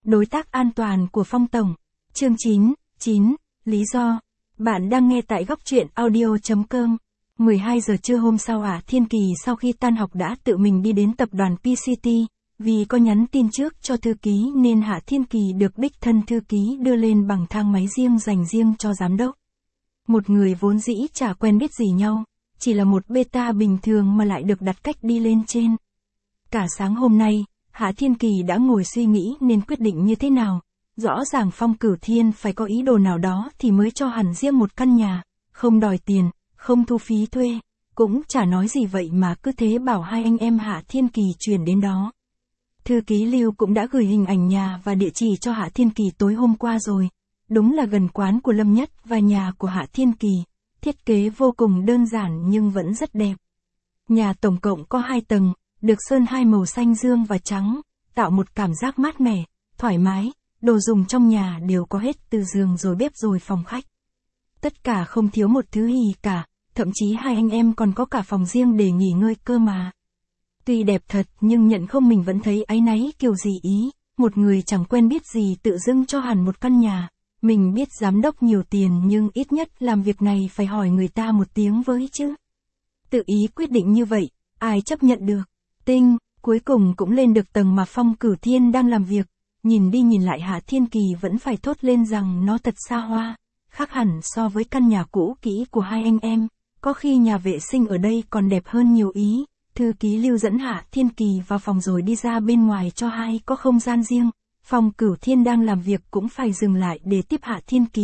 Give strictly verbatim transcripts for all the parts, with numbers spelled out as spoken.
Đối tác an toàn của Phong Tổng. Chương chín, chín, lý do. Bạn đang nghe tại góc truyện audio.com. mười hai giờ trưa hôm sau Hạ Thiên Kỳ sau khi tan học đã tự mình đi đến tập đoàn pê xê tê, vì có nhắn tin trước cho thư ký nên Hạ Thiên Kỳ được đích thân thư ký đưa lên bằng thang máy riêng dành riêng cho giám đốc. Một người vốn dĩ chả quen biết gì nhau, chỉ là một beta bình thường mà lại được đặt cách đi lên trên. Cả sáng hôm nay, Hạ Thiên Kỳ đã ngồi suy nghĩ nên quyết định như thế nào. Rõ ràng Phong Cửu Thiên phải có ý đồ nào đó thì mới cho hẳn riêng một căn nhà, không đòi tiền, không thu phí thuê, cũng chả nói gì vậy mà cứ thế bảo hai anh em Hạ Thiên Kỳ chuyển đến đó. Thư ký Lưu cũng đã gửi hình ảnh nhà và địa chỉ cho Hạ Thiên Kỳ tối hôm qua rồi. Đúng là gần quán của Lâm Nhất và nhà của Hạ Thiên Kỳ. Thiết kế vô cùng đơn giản nhưng vẫn rất đẹp. Nhà tổng cộng có hai tầng, được sơn hai màu xanh dương và trắng, tạo một cảm giác mát mẻ, thoải mái. Đồ dùng trong nhà đều có hết từ giường rồi bếp rồi phòng khách. Tất cả không thiếu một thứ gì cả, thậm chí hai anh em còn có cả phòng riêng để nghỉ ngơi cơ mà. Tuy đẹp thật nhưng nhận không mình vẫn thấy áy náy kiểu gì ý, một người chẳng quen biết gì tự dưng cho hẳn một căn nhà. Mình biết giám đốc nhiều tiền nhưng ít nhất làm việc này phải hỏi người ta một tiếng với chứ. Tự ý quyết định như vậy, ai chấp nhận được. Tinh, cuối cùng cũng lên được tầng mà Phong Cửu Thiên đang làm việc. Nhìn đi nhìn lại Hạ Thiên Kỳ vẫn phải thốt lên rằng nó thật xa hoa, khác hẳn so với căn nhà cũ kỹ của hai anh em, có khi nhà vệ sinh ở đây còn đẹp hơn nhiều ý. Thư ký Lưu dẫn Hạ Thiên Kỳ vào phòng rồi đi ra bên ngoài cho hai có không gian riêng. Phong Cửu Thiên đang làm việc cũng phải dừng lại để tiếp Hạ Thiên Kỳ.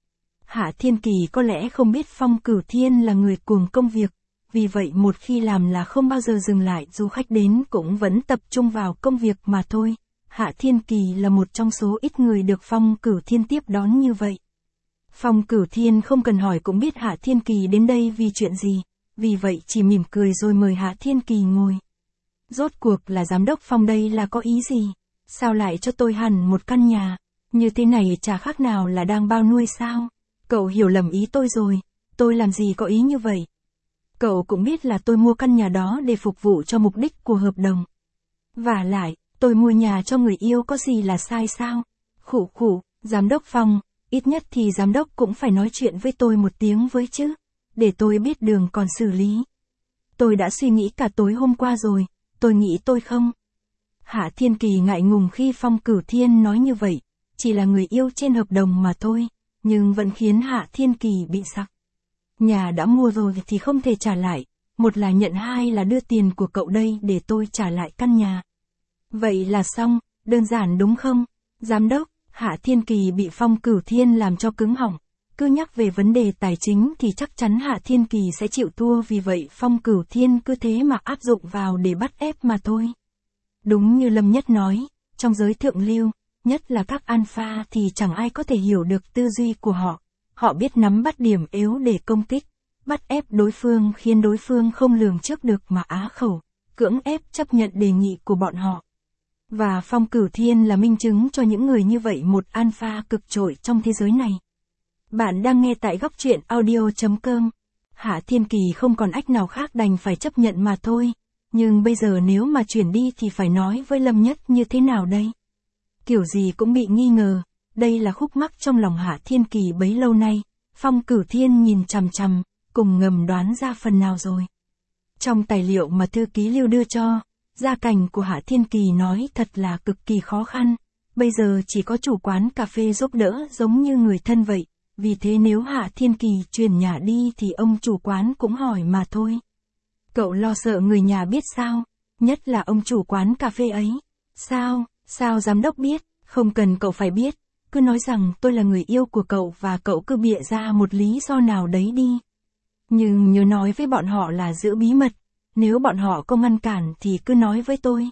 Hạ Thiên Kỳ có lẽ không biết Phong Cửu Thiên là người cuồng công việc, vì vậy một khi làm là không bao giờ dừng lại dù khách đến cũng vẫn tập trung vào công việc mà thôi. Hạ Thiên Kỳ là một trong số ít người được Phong Cửu Thiên tiếp đón như vậy. Phong Cửu Thiên không cần hỏi cũng biết Hạ Thiên Kỳ đến đây vì chuyện gì, vì vậy chỉ mỉm cười rồi mời Hạ Thiên Kỳ ngồi. Rốt cuộc là giám đốc Phong đây là có ý gì? Sao lại cho tôi hẳn một căn nhà? Như thế này chả khác nào là đang bao nuôi sao? Cậu hiểu lầm ý tôi rồi, tôi làm gì có ý như vậy? Cậu cũng biết là tôi mua căn nhà đó để phục vụ cho mục đích của hợp đồng. Vả lại, tôi mua nhà cho người yêu có gì là sai sao? Khủ khủ, giám đốc Phong, ít nhất thì giám đốc cũng phải nói chuyện với tôi một tiếng với chứ, để tôi biết đường còn xử lý. Tôi đã suy nghĩ cả tối hôm qua rồi, tôi nghĩ tôi không. Hạ Thiên Kỳ ngại ngùng khi Phong Cửu Thiên nói như vậy, chỉ là người yêu trên hợp đồng mà thôi, nhưng vẫn khiến Hạ Thiên Kỳ bị sặc. Nhà đã mua rồi thì không thể trả lại, một là nhận hai là đưa tiền của cậu đây để tôi trả lại căn nhà. Vậy là xong, đơn giản đúng không? Giám đốc, Hạ Thiên Kỳ bị Phong Cửu Thiên làm cho cứng họng. Cứ nhắc về vấn đề tài chính thì chắc chắn Hạ Thiên Kỳ sẽ chịu thua, vì vậy Phong Cửu Thiên cứ thế mà áp dụng vào để bắt ép mà thôi. Đúng như Lâm Nhất nói, trong giới thượng lưu, nhất là các alpha thì chẳng ai có thể hiểu được tư duy của họ. Họ biết nắm bắt điểm yếu để công kích, bắt ép đối phương khiến đối phương không lường trước được mà á khẩu, cưỡng ép chấp nhận đề nghị của bọn họ. Và Phong Cửu Thiên là minh chứng cho những người như vậy, một alpha cực trội trong thế giới này. Bạn đang nghe tại góc truyện audio.com. Hạ Thiên Kỳ không còn ách nào khác đành phải chấp nhận mà thôi. Nhưng bây giờ nếu mà chuyển đi thì phải nói với Lâm Nhất như thế nào đây? Kiểu gì cũng bị nghi ngờ, đây là khúc mắc trong lòng Hạ Thiên Kỳ bấy lâu nay. Phong Cửu Thiên nhìn chằm chằm, cùng ngầm đoán ra phần nào rồi. Trong tài liệu mà thư ký Lưu đưa cho, gia cảnh của Hạ Thiên Kỳ nói thật là cực kỳ khó khăn, bây giờ chỉ có chủ quán cà phê giúp đỡ giống như người thân vậy, vì thế nếu Hạ Thiên Kỳ chuyển nhà đi thì ông chủ quán cũng hỏi mà thôi. Cậu lo sợ người nhà biết sao, nhất là ông chủ quán cà phê ấy. Sao, sao giám đốc biết, không cần cậu phải biết, cứ nói rằng tôi là người yêu của cậu và cậu cứ bịa ra một lý do nào đấy đi. Nhưng nhớ nói với bọn họ là giữ bí mật. Nếu bọn họ không ngăn cản thì cứ nói với tôi.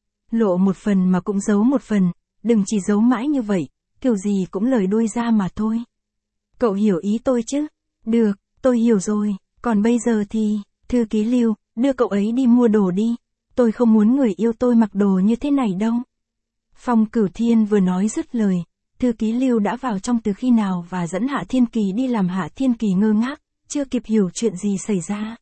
Lộ một phần mà cũng giấu một phần, đừng chỉ giấu mãi như vậy, kiểu gì cũng lời đuôi ra mà thôi. Cậu hiểu ý tôi chứ? Được, tôi hiểu rồi, còn bây giờ thì, thư ký Lưu, đưa cậu ấy đi mua đồ đi. Tôi không muốn người yêu tôi mặc đồ như thế này đâu. Phong Cửu Thiên vừa nói dứt lời, thư ký Lưu đã vào trong từ khi nào và dẫn Hạ Thiên Kỳ đi, làm Hạ Thiên Kỳ ngơ ngác, chưa kịp hiểu chuyện gì xảy ra.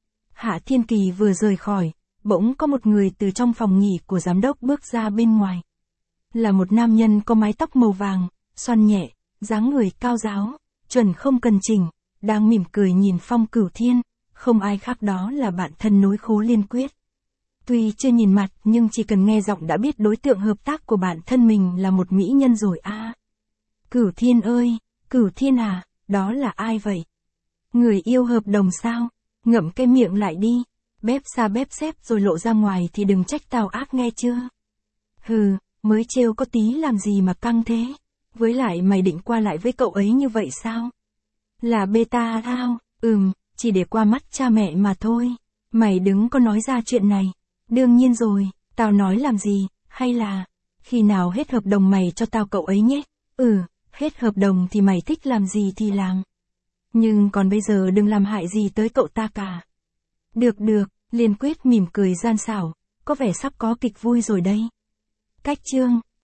Hạ Thiên Kỳ vừa rời khỏi, bỗng có một người từ trong phòng nghỉ của giám đốc bước ra bên ngoài. Là một nam nhân có mái tóc màu vàng, xoăn nhẹ, dáng người cao ráo, chuẩn không cần chỉnh, đang mỉm cười nhìn Phong Cửu Thiên, không ai khác đó là bạn thân nối khố Liên Quyết. Tuy chưa nhìn mặt nhưng chỉ cần nghe giọng đã biết đối tượng hợp tác của bạn thân mình là một mỹ nhân rồi a. À. Cửu Thiên ơi, Cửu Thiên à, đó là ai vậy? Người yêu hợp đồng sao? Ngậm cái miệng lại đi, bếp xa bếp xếp rồi lộ ra ngoài thì đừng trách tao ác nghe chưa? Hừ, mới trêu có tí làm gì mà căng thế? Với lại mày định qua lại với cậu ấy như vậy sao? Là beta thao, ừm, chỉ để qua mắt cha mẹ mà thôi. Mày đừng có nói ra chuyện này. Đương nhiên rồi, tao nói làm gì, hay là, khi nào hết hợp đồng mày cho tao cậu ấy nhé. Ừ, hết hợp đồng thì mày thích làm gì thì làm. Nhưng còn bây giờ đừng làm hại gì tới cậu ta cả. Được được, Liên Quyết mỉm cười gian xảo, có vẻ sắp có kịch vui rồi đây. Cách chương